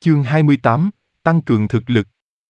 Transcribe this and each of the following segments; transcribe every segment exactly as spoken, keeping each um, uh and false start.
Chương hai mươi tám, tăng cường thực lực.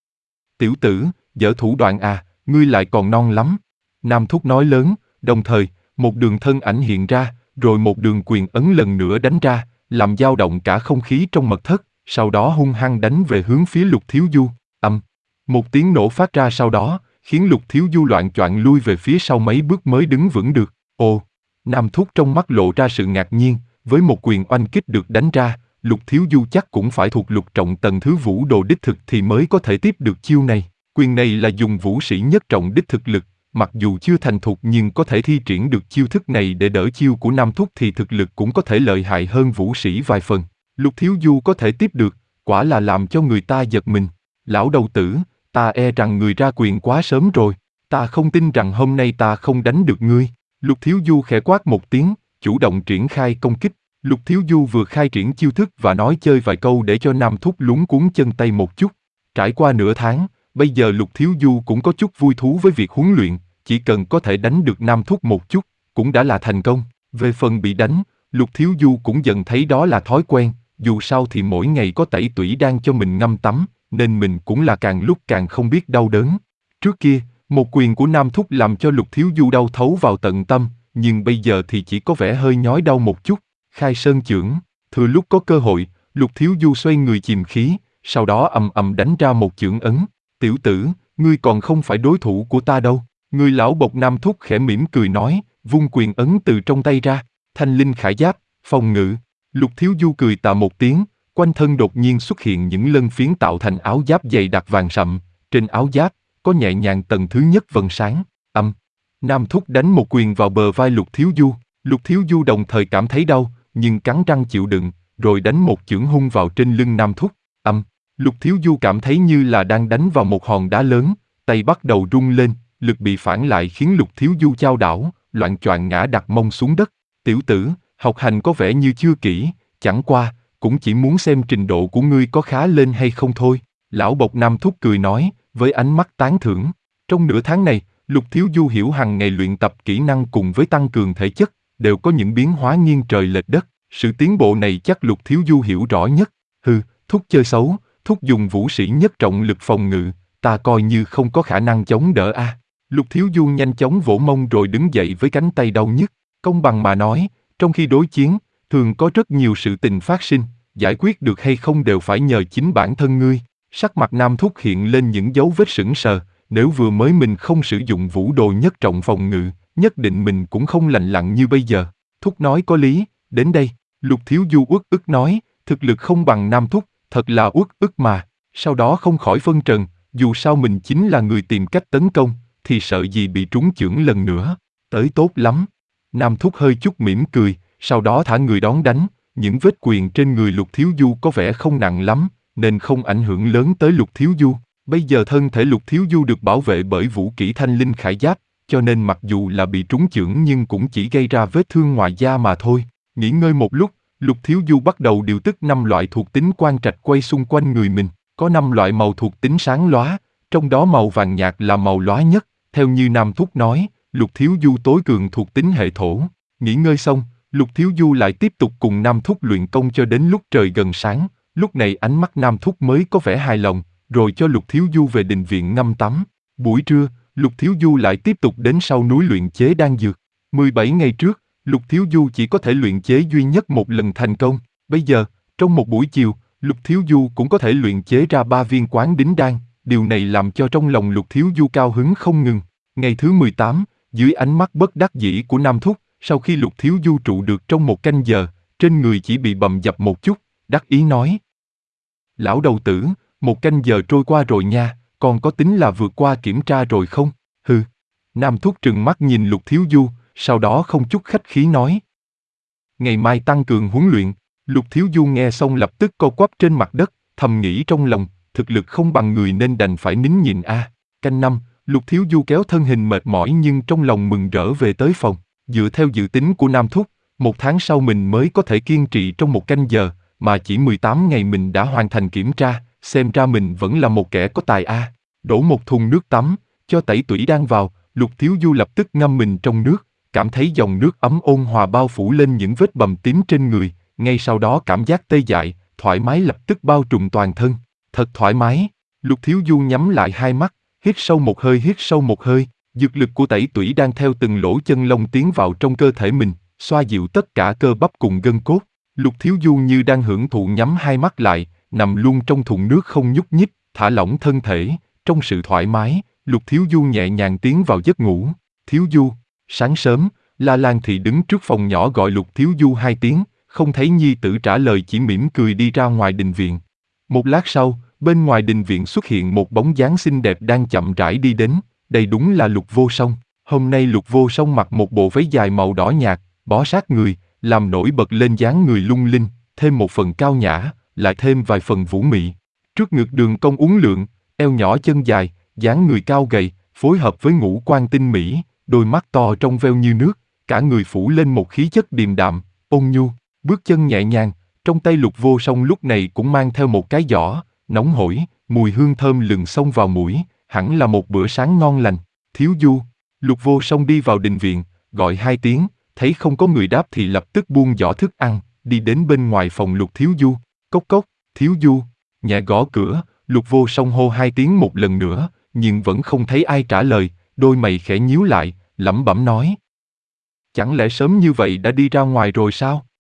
Tiểu tử, dở thủ đoạn à, ngươi lại còn non lắm. Nam Thúc nói lớn, đồng thời, một đường thân ảnh hiện ra, rồi một đường quyền ấn lần nữa đánh ra, làm dao động cả không khí trong mật thất, sau đó hung hăng đánh về hướng phía Lục Thiếu Du. Ầm, một tiếng nổ phát ra sau đó, khiến Lục Thiếu Du loạng choạng lui về phía sau mấy bước mới đứng vững được. Ồ, Nam Thúc trong mắt lộ ra sự ngạc nhiên, với một quyền oanh kích được đánh ra, Lục Thiếu Du chắc cũng phải thuộc lục trọng tầng thứ vũ đồ đích thực thì mới có thể tiếp được chiêu này. Quyền này là dùng vũ sĩ nhất trọng đích thực lực, mặc dù chưa thành thục nhưng có thể thi triển được chiêu thức này để đỡ chiêu của Nam Thúc thì thực lực cũng có thể lợi hại hơn vũ sĩ vài phần. Lục Thiếu Du có thể tiếp được, quả là làm cho người ta giật mình. Lão đầu tử, ta e rằng người ra quyền quá sớm rồi, ta không tin rằng hôm nay ta không đánh được ngươi. Lục Thiếu Du khẽ quát một tiếng, chủ động triển khai công kích. Lục Thiếu Du vừa khai triển chiêu thức và nói chơi vài câu để cho Nam Thúc luống cuống chân tay một chút. Trải qua nửa tháng, bây giờ Lục Thiếu Du cũng có chút vui thú với việc huấn luyện, chỉ cần có thể đánh được Nam Thúc một chút, cũng đã là thành công. Về phần bị đánh, Lục Thiếu Du cũng dần thấy đó là thói quen, dù sao thì mỗi ngày có tẩy tủy đan cho mình ngâm tắm, nên mình cũng là càng lúc càng không biết đau đớn. Trước kia, một quyền của Nam Thúc làm cho Lục Thiếu Du đau thấu vào tận tâm, nhưng bây giờ thì chỉ có vẻ hơi nhói đau một chút. Khai sơn chưởng, thừa lúc có cơ hội, Lục Thiếu Du xoay người chìm khí, sau đó ầm ầm đánh ra một chưởng ấn. Tiểu tử, ngươi còn không phải đối thủ của ta đâu. Người lão bộc Nam Thúc khẽ mỉm cười nói, vung quyền ấn từ trong tay ra, thanh linh khải giáp, phòng ngự. Lục Thiếu Du cười tà một tiếng, quanh thân đột nhiên xuất hiện những lân phiến tạo thành áo giáp dày đặc vàng sậm, trên áo giáp có nhẹ nhàng tầng thứ nhất vầng sáng. Âm, Nam Thúc đánh một quyền vào bờ vai Lục Thiếu Du. Lục Thiếu Du đồng thời cảm thấy đau, nhưng cắn răng chịu đựng, rồi đánh một chưởng hung vào trên lưng Nam Thúc. Âm, Lục Thiếu Du cảm thấy như là đang đánh vào một hòn đá lớn, tay bắt đầu rung lên, lực bị phản lại khiến Lục Thiếu Du chao đảo, loạng choạng ngã đặt mông xuống đất. Tiểu tử, học hành có vẻ như chưa kỹ, chẳng qua, cũng chỉ muốn xem trình độ của ngươi có khá lên hay không thôi. Lão bộc Nam Thúc cười nói, với ánh mắt tán thưởng. Trong nửa tháng này, Lục Thiếu Du hiểu hằng ngày luyện tập kỹ năng cùng với tăng cường thể chất, đều có những biến hóa nghiêng trời lệch đất. Sự tiến bộ này chắc Lục Thiếu Du hiểu rõ nhất. Hừ, Thúc chơi xấu, Thúc dùng vũ sĩ nhất trọng lực phòng ngự, ta coi như không có khả năng chống đỡ a. À. Lục Thiếu Du nhanh chóng vỗ mông rồi đứng dậy với cánh tay đau nhức. Công bằng mà nói, trong khi đối chiến, thường có rất nhiều sự tình phát sinh, giải quyết được hay không đều phải nhờ chính bản thân ngươi. Sắc mặt Nam Thúc hiện lên những dấu vết sững sờ, nếu vừa mới mình không sử dụng vũ đồ nhất trọng phòng ngự, nhất định mình cũng không lành lặn như bây giờ. Thúc nói có lý, đến đây, Lục Thiếu Du uất ức nói, thực lực không bằng Nam Thúc, thật là uất ức mà. Sau đó không khỏi phân trần, dù sao mình chính là người tìm cách tấn công, thì sợ gì bị trúng chưởng lần nữa. Tới tốt lắm. Nam Thúc hơi chút mỉm cười, sau đó thả người đón đánh. Những vết quyền trên người Lục Thiếu Du có vẻ không nặng lắm, nên không ảnh hưởng lớn tới Lục Thiếu Du. Bây giờ thân thể Lục Thiếu Du được bảo vệ bởi vũ kỹ thanh linh khải giáp, cho nên mặc dù là bị trúng chưởng nhưng cũng chỉ gây ra vết thương ngoài da mà thôi. Nghỉ ngơi một lúc, Lục Thiếu Du bắt đầu điều tức năm loại thuộc tính quan trạch quay xung quanh người mình. Có năm loại màu thuộc tính sáng lóa, trong đó màu vàng nhạt là màu lóa nhất. Theo như Nam Thúc nói, Lục Thiếu Du tối cường thuộc tính hệ thổ. Nghỉ ngơi xong, Lục Thiếu Du lại tiếp tục cùng Nam Thúc luyện công cho đến lúc trời gần sáng. Lúc này ánh mắt Nam Thúc mới có vẻ hài lòng, rồi cho Lục Thiếu Du về đình viện ngâm tắm. Buổi trưa, Lục Thiếu Du lại tiếp tục đến sau núi luyện chế đan dược. mười bảy ngày trước, Lục Thiếu Du chỉ có thể luyện chế duy nhất một lần thành công. Bây giờ, trong một buổi chiều, Lục Thiếu Du cũng có thể luyện chế ra ba viên quán đính đan. Điều này làm cho trong lòng Lục Thiếu Du cao hứng không ngừng. Ngày thứ mười tám, dưới ánh mắt bất đắc dĩ của Nam Thúc, sau khi Lục Thiếu Du trụ được trong một canh giờ, trên người chỉ bị bầm dập một chút, đắc ý nói. Lão đầu tử, một canh giờ trôi qua rồi nha, còn có tính là vượt qua kiểm tra rồi không? Hừ. Nam Thúc trừng mắt nhìn Lục Thiếu Du, sau đó không chút khách khí nói. Ngày mai tăng cường huấn luyện. Lục Thiếu Du nghe xong lập tức co quắp trên mặt đất, thầm nghĩ trong lòng, thực lực không bằng người nên đành phải nín nhịn a. À. Canh năm, Lục Thiếu Du kéo thân hình mệt mỏi nhưng trong lòng mừng rỡ về tới phòng. Dựa theo dự tính của Nam Thúc, một tháng sau mình mới có thể kiên trì trong một canh giờ, mà chỉ mười tám ngày mình đã hoàn thành kiểm tra, xem ra mình vẫn là một kẻ có tài a. À. Đổ một thùng nước tắm, cho tẩy tủy đan vào, Lục Thiếu Du lập tức ngâm mình trong nước, cảm thấy dòng nước ấm ôn hòa bao phủ lên những vết bầm tím trên người, ngay sau đó cảm giác tê dại, thoải mái lập tức bao trùm toàn thân. Thật thoải mái. Lục Thiếu Du nhắm lại hai mắt, hít sâu một hơi hít sâu một hơi, dược lực của tẩy tủy đang theo từng lỗ chân lông tiến vào trong cơ thể mình, xoa dịu tất cả cơ bắp cùng gân cốt. Lục Thiếu Du như đang hưởng thụ nhắm hai mắt lại, nằm luôn trong thùng nước không nhúc nhích, thả lỏng thân thể, trong sự thoải mái, Lục Thiếu Du nhẹ nhàng tiến vào giấc ngủ. Thiếu Du, sáng sớm, La Lan Thị đứng trước phòng nhỏ gọi Lục Thiếu Du hai tiếng, không thấy nhi tử trả lời chỉ mỉm cười đi ra ngoài đình viện. Một lát sau, bên ngoài đình viện xuất hiện một bóng dáng xinh đẹp đang chậm rãi đi đến, đây đúng là Lục Vô Song. Hôm nay Lục Vô Song mặc một bộ váy dài màu đỏ nhạt, bó sát người, làm nổi bật lên dáng người lung linh, thêm một phần cao nhã, lại thêm vài phần vũ mị. Trước ngực đường cong uốn lượn, eo nhỏ chân dài, dáng người cao gầy, phối hợp với ngũ quan tinh mỹ, đôi mắt to trong veo như nước, cả người phủ lên một khí chất điềm đạm, ôn nhu, bước chân nhẹ nhàng, trong tay Lục Vô Song lúc này cũng mang theo một cái giỏ, nóng hổi, mùi hương thơm lừng xông vào mũi, hẳn là một bữa sáng ngon lành. Thiếu Du. Lục Vô Song đi vào đình viện, gọi hai tiếng, thấy không có người đáp thì lập tức buông giỏ thức ăn, đi đến bên ngoài phòng Lục Thiếu Du. Cốc cốc, Thiếu Du. Nhẹ gõ cửa, Lục Vô Song hô hai tiếng một lần nữa, nhưng vẫn không thấy ai trả lời, đôi mày khẽ nhíu lại, lẩm bẩm nói. Chẳng lẽ sớm như vậy đã đi ra ngoài rồi sao?